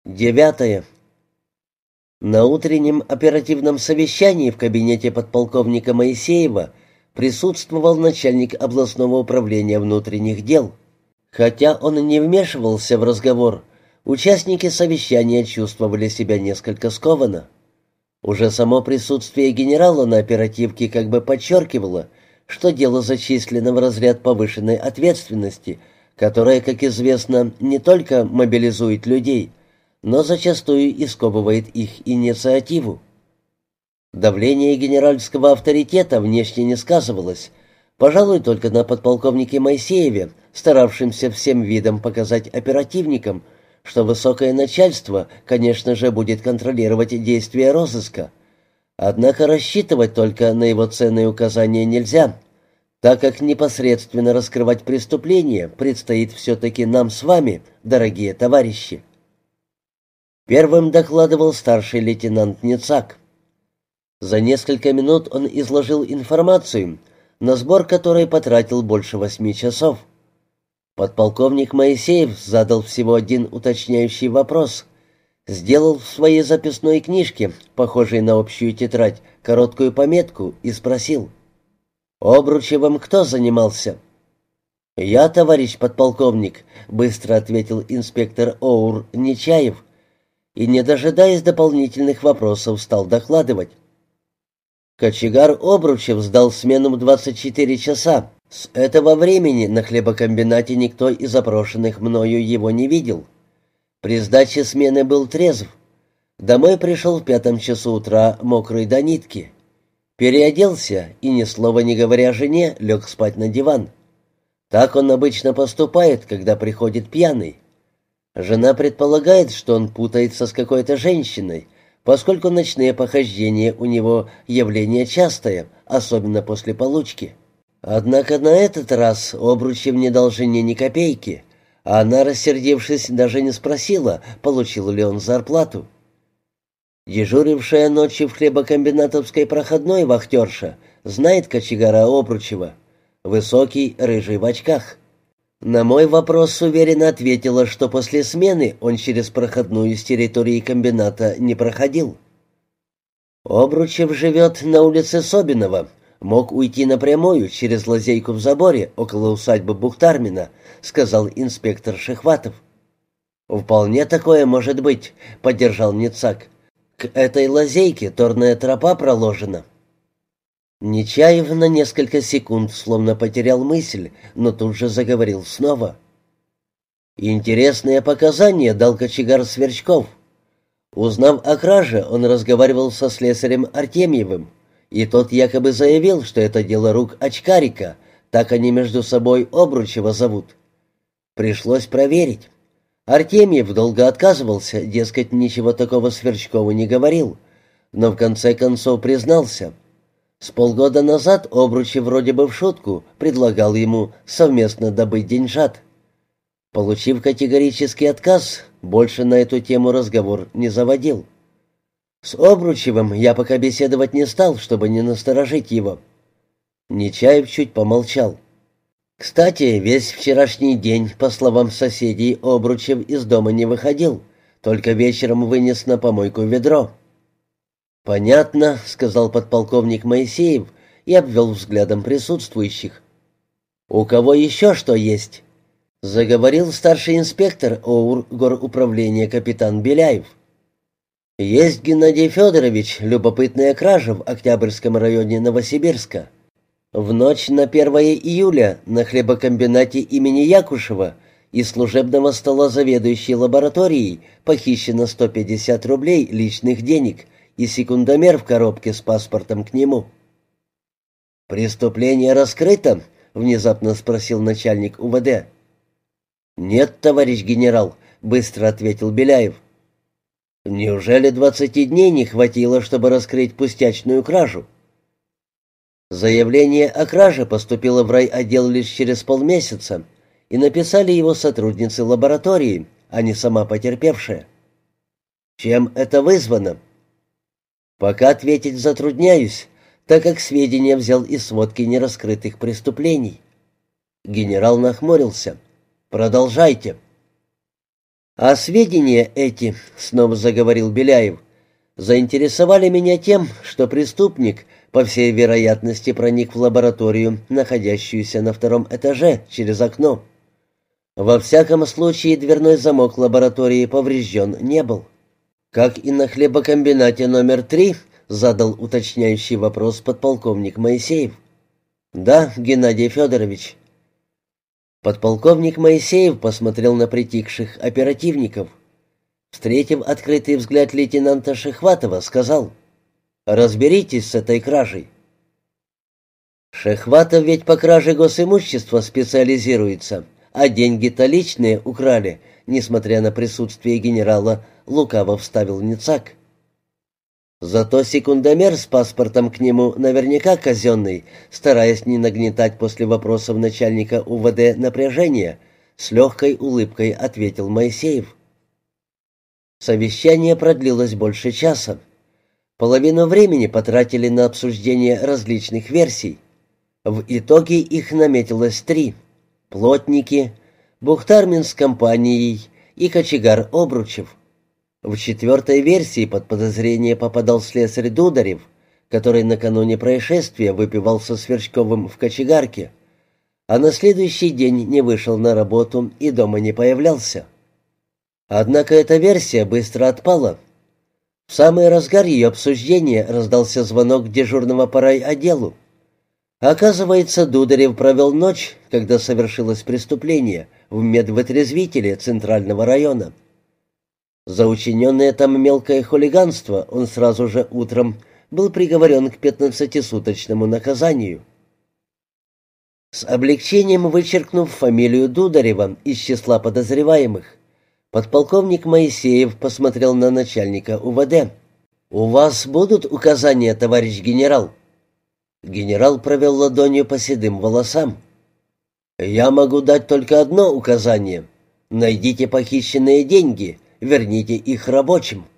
Девятое. На утреннем оперативном совещании в кабинете подполковника Моисеева присутствовал начальник областного управления внутренних дел. Хотя он и не вмешивался в разговор, участники совещания чувствовали себя несколько скованно. Уже само присутствие генерала на оперативке как бы подчеркивало, что дело зачислено в разряд повышенной ответственности, которая, как известно, не только мобилизует людей, но зачастую и сковывает их инициативу. Давление генеральского авторитета внешне не сказывалось, пожалуй, только на подполковнике Моисееве, старавшемся всем видом показать оперативникам, что высокое начальство, конечно же, будет контролировать действия розыска. Однако рассчитывать только на его ценные указания нельзя, так как непосредственно раскрывать преступления предстоит все-таки нам с вами, дорогие товарищи. Первым докладывал старший лейтенант Ницак. За несколько минут он изложил информацию, на сбор которой потратил больше 8 часов. Подполковник Моисеев задал всего один уточняющий вопрос, сделал в своей записной книжке, похожей на общую тетрадь, короткую пометку и спросил: «Обручевым кто занимался?» «Я, товарищ подполковник», — быстро ответил инспектор ОУР Нечаев, и, не дожидаясь дополнительных вопросов, стал докладывать. Кочегар Обручев сдал смену в 24 часа. С этого времени на хлебокомбинате никто из опрошенных мною его не видел. При сдаче смены был трезв. Домой пришел в 5 часу утра, мокрый до нитки. Переоделся и, ни слова не говоря жене, лег спать на диван. Так он обычно поступает, когда приходит пьяный. Жена предполагает, что он путается с какой-то женщиной, поскольку ночные похождения у него явление частое, особенно после получки. Однако на этот раз Обручев не дал жене ни копейки, а она, рассердившись, даже не спросила, получил ли он зарплату. Дежурившая ночью в хлебокомбинатовской проходной вахтерша знает кочегара Обручева. Высокий, рыжий в очках. На мой вопрос уверенно ответила, что после смены он через проходную с территории комбината не проходил. Обручев живет на улице Собинова, мог уйти напрямую через лазейку в заборе около усадьбы Бухтармина, сказал инспектор Шехватов. «Вполне такое может быть», — поддержал Ницак. «К этой лазейке торная тропа проложена». Нечаев на несколько секунд словно потерял мысль, но тут же заговорил снова. Интересные показания дал кочегар Сверчков. Узнав о краже, он разговаривал со слесарем Артемьевым, и тот якобы заявил, что это дело рук очкарика, так они между собой Обручева зовут. Пришлось проверить. Артемьев долго отказывался, дескать, ничего такого Сверчкову не говорил, но в конце концов признался. С полгода назад Обручев вроде бы в шутку предлагал ему совместно добыть деньжат. Получив категорический отказ, больше на эту тему разговор не заводил. С Обручевым я пока беседовать не стал, чтобы не насторожить его. Нечаев чуть помолчал. Кстати, весь вчерашний день, по словам соседей, Обручев из дома не выходил, только вечером вынес на помойку ведро. «Понятно», — сказал подполковник Моисеев и обвел взглядом присутствующих. «У кого еще что есть?» — заговорил старший инспектор ОУР горуправления капитан Беляев. «Есть, Геннадий Федорович, любопытная кража в Октябрьском районе Новосибирска. В ночь на 1 июля на хлебокомбинате имени Якушева из служебного стола заведующей лабораторией похищено 150 рублей личных денег и секундомер в коробке с паспортом к нему». «Преступление раскрыто?» — внезапно спросил начальник УВД. «Нет, товарищ генерал», — быстро ответил Беляев. «Неужели 20 дней не хватило, чтобы раскрыть пустячную кражу?» Заявление о краже поступило в райотдел лишь через полмесяца, и написали его сотрудницы лаборатории, а не сама потерпевшая. «Чем это вызвано?» «Пока ответить затрудняюсь, так как сведения взял из сводки нераскрытых преступлений». Генерал нахмурился. «Продолжайте». «А сведения эти, — снова заговорил Беляев, — заинтересовали меня тем, что преступник, по всей вероятности, проник в лабораторию, находящуюся на втором этаже, через окно. Во всяком случае, дверной замок лаборатории поврежден не был. Как и на хлебокомбинате номер 3, задал уточняющий вопрос подполковник Моисеев. «Да, Геннадий Федорович». Подполковник Моисеев посмотрел на притихших оперативников. Встретив открытый взгляд лейтенанта Шехватова, сказал: «Разберитесь с этой кражей». «Шехватов ведь по краже госимущества специализируется, а деньги-то личные украли», несмотря на присутствие генерала, лукаво вставил Ницак. Зато секундомер с паспортом к нему наверняка казенный, стараясь не нагнетать после вопросов начальника УВД напряжения, с легкой улыбкой ответил Моисеев. Совещание продлилось больше часа. Половину времени потратили на обсуждение различных версий. В итоге их наметилось 3: плотники, бухтармин с компанией и кочегар Обручев. В 4-й версии под подозрение попадал слесарь Дударев, который накануне происшествия выпивал со Сверчковым в кочегарке, а на следующий день не вышел на работу и дома не появлялся. Однако эта версия быстро отпала. В самый разгар ее обсуждения раздался звонок дежурного по райотделу. Оказывается, Дударев провел ночь, когда совершилось преступление, в медвытрезвителе Центрального района. За учиненное там мелкое хулиганство он сразу же утром был приговорен к 15-суточному наказанию. С облегчением вычеркнув фамилию Дударева из числа подозреваемых, подполковник Моисеев посмотрел на начальника УВД. «У вас будут указания, товарищ генерал?» Генерал провел ладонью по седым волосам. «Я могу дать только одно указание. Найдите похищенные деньги, верните их рабочим».